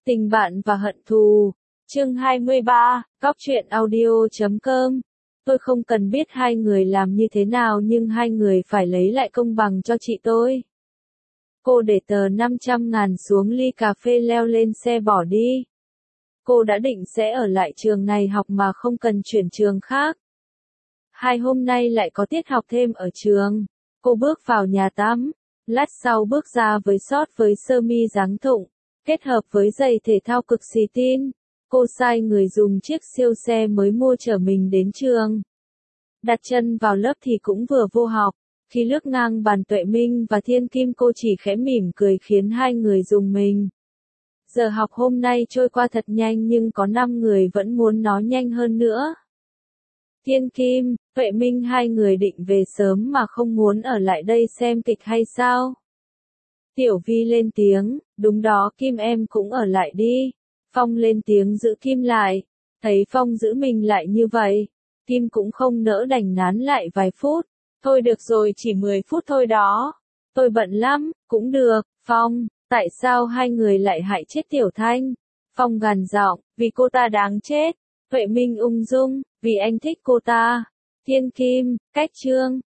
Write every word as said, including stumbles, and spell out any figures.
Tình bạn và hận thù. Chương hai mươi ba, Cóc truyện audio chấm com. Tôi không cần biết hai người làm như thế nào nhưng hai người phải lấy lại công bằng cho chị tôi. Cô để tờ năm trăm ngàn xuống ly cà phê leo lên xe bỏ đi. Cô đã định sẽ ở lại trường này học mà không cần chuyển trường khác. Hai hôm nay lại có tiết học thêm ở trường. Cô bước vào nhà tắm. Lát sau bước ra với short với sơ mi dáng thụng, kết hợp với giày thể thao cực xì tin. Cô sai người dùng chiếc siêu xe mới mua chở mình đến trường. Đặt chân vào lớp thì cũng vừa vô học. Khi lướt ngang bàn Tuệ Minh và Thiên Kim cô chỉ khẽ mỉm cười khiến hai người rùng mình. Giờ học hôm nay trôi qua thật nhanh nhưng có năm người vẫn muốn nó nhanh hơn nữa. Thiên Kim, Tuệ Minh hai người định về sớm mà không muốn ở lại đây xem kịch hay sao? Tiểu Vi lên tiếng, đúng đó Kim em cũng ở lại đi. Phong lên tiếng giữ Kim lại. Thấy Phong giữ mình lại như vậy, Kim cũng không nỡ đành nán lại vài phút. Thôi được rồi chỉ mười phút thôi đó. Tôi bận lắm, cũng được, Phong, tại sao hai người lại hại chết Tiểu Thanh? Phong gằn giọng, vì cô ta đáng chết. Tuệ Minh ung dung, vì anh thích cô ta. Thiên Kim, cách chương.